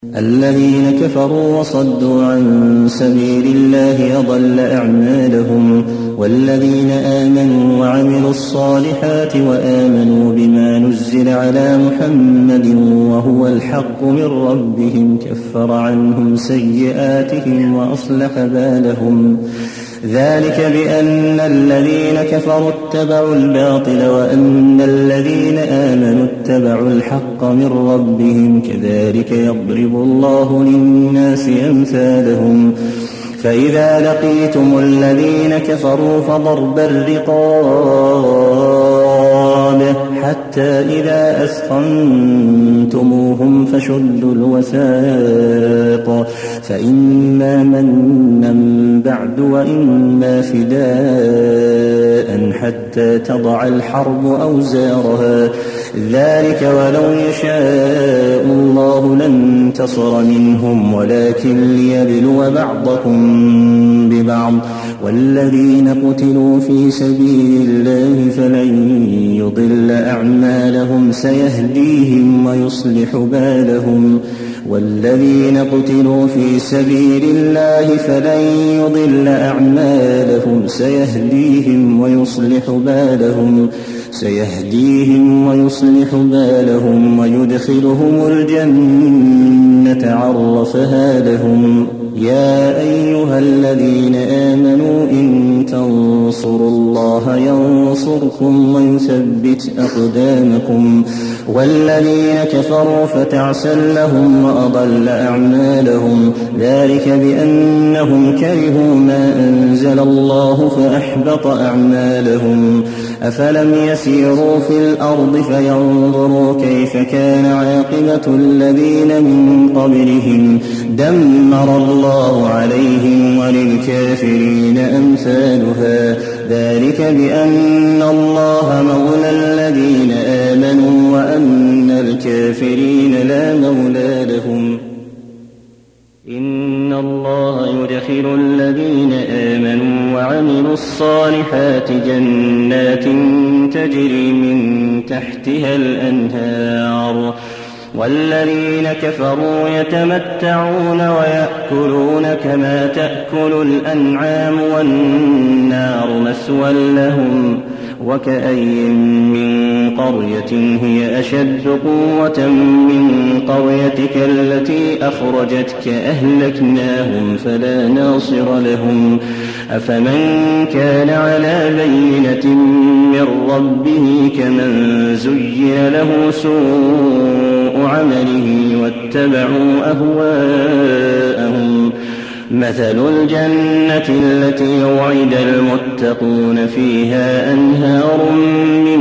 الذين كفروا وصدوا عن سبيل الله أضل أعمالهم والذين آمنوا وعملوا الصالحات وآمنوا بما نزل على محمد وهو الحق من ربهم كفر عنهم سيئاتهم وأصلح بالهم ذلك بأن الذين كفروا اتبعوا الباطل وأن الذين آمنوا اتبعوا الحق من ربهم كذلك يضرب الله للناس أمثالهم فإذا لقيتم الذين كفروا فضرب الرقاب حتى إذا أثخنتموهم فشدوا الوثاق فإما منا بعد وإما فداء حتى تضع الحرب أوزارها ذلك ولو يشاء الله لانتصر منهم ولكن ليبلو بعضكم ببعض والذين قتلوا في سبيل الله فلن يضل أعمالهم سيهديهم ويصلح بالهم والذين قتلوا في سبيل الله فلن يضل أعمالهم سيهديهم ويصلح بالهم ويدخلهم الجنة عرفها لهم يا أيها الذين آمنوا إن تنصروا الله ينصركم ويثبت أقدامكم والذين كفروا فتعسا لهم وأضل أعمالهم ذلك بأنهم كرهوا ما أنزل الله فأحبط أعمالهم أفلم يسيروا في الأرض فينظروا كيف كان عاقبة الذين من قبلهم دمر الله عليهم وللكافرين أمثالها ذلك بأن الله مولى الذين آمنوا وأن الكافرين لا مولى لهم إن الله يدخل الذين آمنوا وعملوا الصالحات جنات تجري من تحتها الأنهار والذين كفروا يتمتعون ويأكلون كما تأكل الأنعام والنار مثوى لهم وكأي من قرية هي أشد قوة من قريتك التي أخرجتك أهلكناهم فلا ناصر لهم أفمن كان على بينة من ربه كمن زين له سوء عمله واتبعوا أهواءهم مثل الجنة التي وعد المتقون فيها أنهار من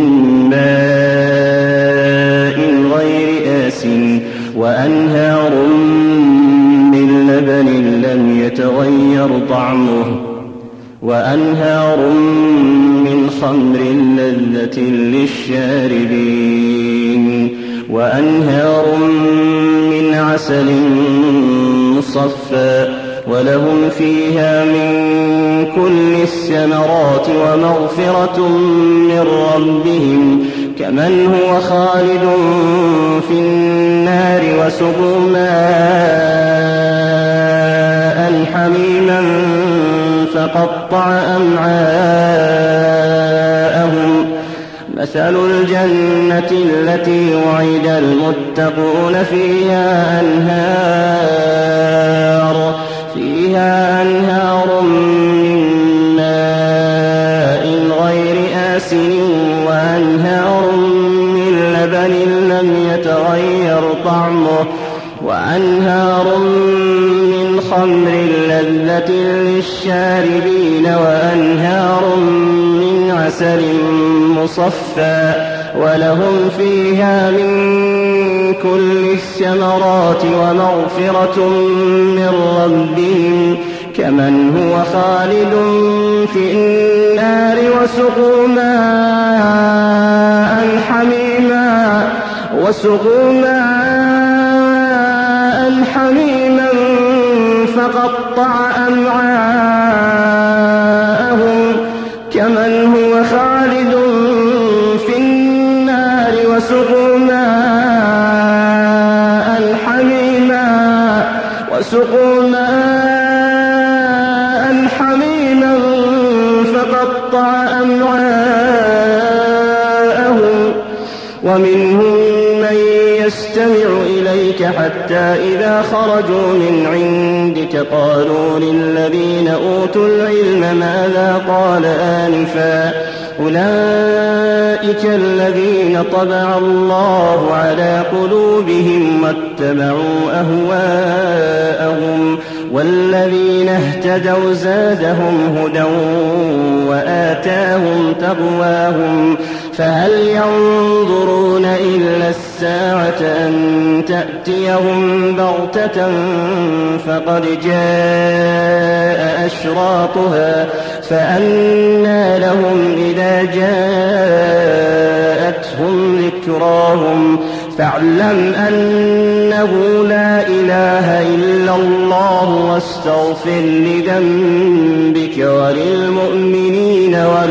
ماء غير آسٍ وأنهار من لبن لم يتغير طعمه وأنهار من خمر لذة للشاربين وأنهار من عسل مصفى ولهم فيها من كل الثمرات ومغفرة من ربهم كمن هو خالد في النار وسقوا ماء حميما فقطع أمعاءهم مثل الجنة التي وعد المتقون فيها أنهار من ماء غير آسن وأنهار من لبن لم يتغير طعمه وأنهار من خمر لذة للشاربين وأنهار من عسل مصفى ولهم فيها من كل الثمرات ومغفرة من ربهم كمن هو خالد في النار وسقوا ماء حميما فقطع أمعاءهم كمن هو خالد في النار وسقوا ماء حميما وسقوا ماء حميما فقطع أمعاءهم ومنهم من يستمع إليك حتى إذا خرجوا من عندك قالوا للذين أوتوا العلم ماذا قال آنفا أولئك الذين طبع الله على قلوبهم واتبعوا أهواءهم والذين اهتدوا زادهم هدى وآتاهم تقواهم فهل ينظرون إلا الساعة أن تأتيهم بغتة فقد جاء أشراطها فأنى لهم إذا جاءتهم ذكراهم فاعلم أنه لا إله إلا الله واستغفر لذنبك وللمؤمنين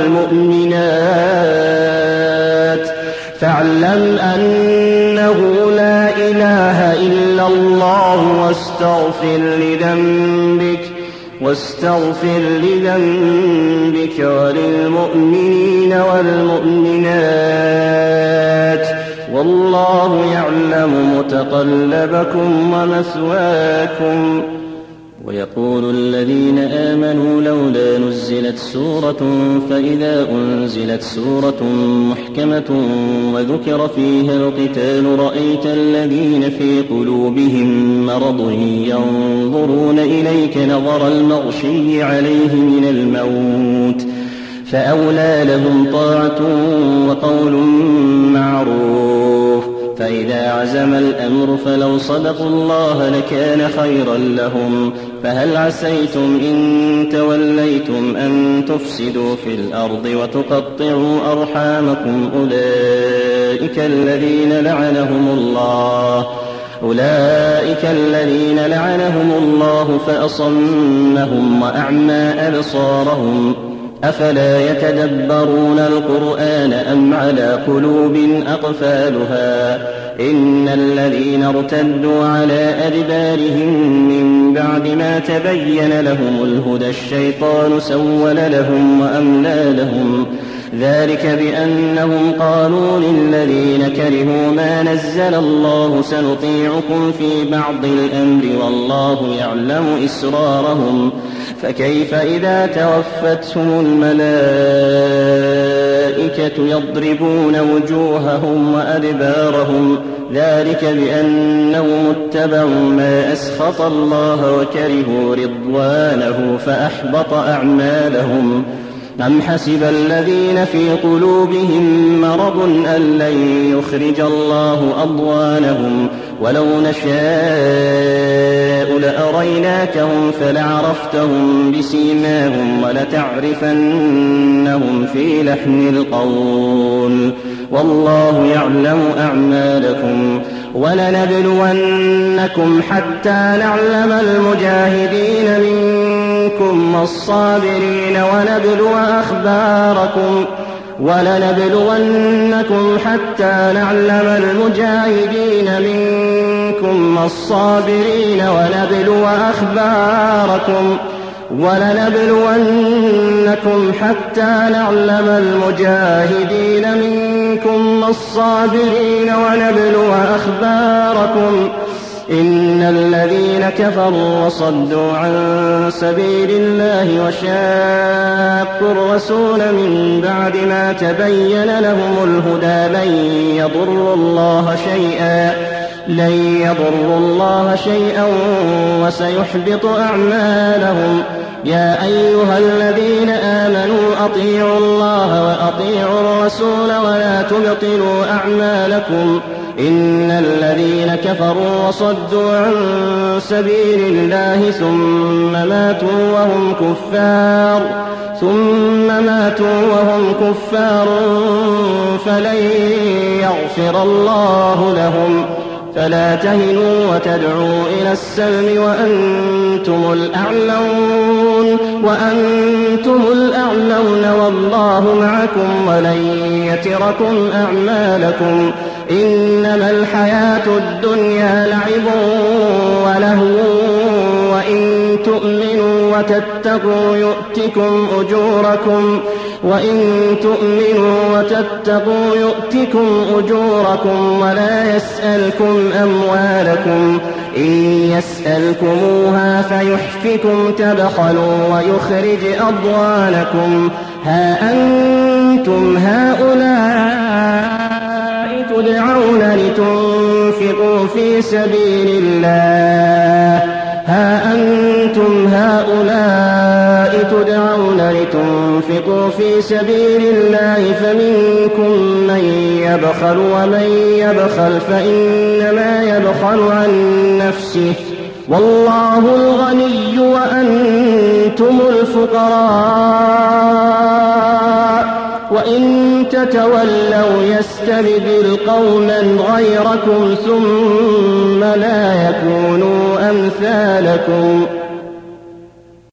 والمؤمنات فاعلم أنه لا إله إلا الله واستغفر لذنبك وللمؤمنين والمؤمنات والله يعلم متقلبكم ومثواكم. ويقول الذين آمنوا لولا نزلت سورة فإذا أنزلت سورة محكمة وذكر فيها القتال رأيت الذين في قلوبهم مرض ينظرون إليك نظر المغشي عليه من الموت فأولى لهم طاعة وقول معروف فإذا عزم الأمر فلو صدقوا الله لكان خيرا لهم فهل عسيتم إن توليتم أن تفسدوا في الأرض وتقطعوا أرحامكم أولئك الذين لعنهم الله فأصمهم وأعمى أبصارهم أفلا يتدبرون القرآن أم على قلوب أقفالها إن الذين ارتدوا على أدبارهم من بعد ما تبين لهم الهدى الشيطان سول لهم وأملى لهم ذلك بأنهم قالوا للذين كرهوا ما نزل الله سنطيعكم في بعض الأمر والله يعلم إسرارهم فكيف إذا توفتهم الملائكة يضربون وجوههم وأدبارهم ذلك بأنهم اتبعوا ما أسخط الله وكرهوا رضوانه فأحبط أعمالهم أم حسب الذين في قلوبهم مرض أن لن يخرج الله أضغانهم ولو نشاء لأريناكهم فلعرفتهم بسيماهم ولتعرفنهم في لحن القول والله يعلم أعمالكم ولنبلونكم حتى نعلم المجاهدين منكم والصابرين ونبلونكم حتى نعلم المجاهدين منكم والصابرين ونبلونكم حتى نعلم المجاهدين منكم والصابرين ونبلو أخباركم إن الذين كفروا وصدوا عن سبيل الله وشاقوا الرسول من بعد ما تبين لهم الهدى لن يضروا الله شيئا وسيحبط أعمالهم يا أيها الذين آمنوا أطيعوا الله وأطيعوا الرسول ولا تبطلوا أعمالكم إن الذين كفروا وصدوا عن سبيل الله ثم ماتوا وهم كفار فلن يغفر الله لهم فلا تهنوا وتدعوا إلى السلم وأنتم الأعلون والله معكم ولن يتركم أعمالكم إنما الحياة الدنيا لعب ولهو وتتقوا يؤتكم أجوركم وإن تؤمنوا وتتقوا يؤتكم أجوركم ولا يسألكم أموالكم إن يسألكموها فيحفكم تبخلوا ويخرج أضغانكم ها أنتم هؤلاء تدعون لتنفقوا في سبيل الله تُنْفِقُوا في سبيل الله فمنكم من يبخل ومن يبخل فإنما يبخل عن نفسه والله الغني وأنتم الفقراء وإن تتولوا يستبدل قوما غيركم ثم لا يكونوا أمثالكم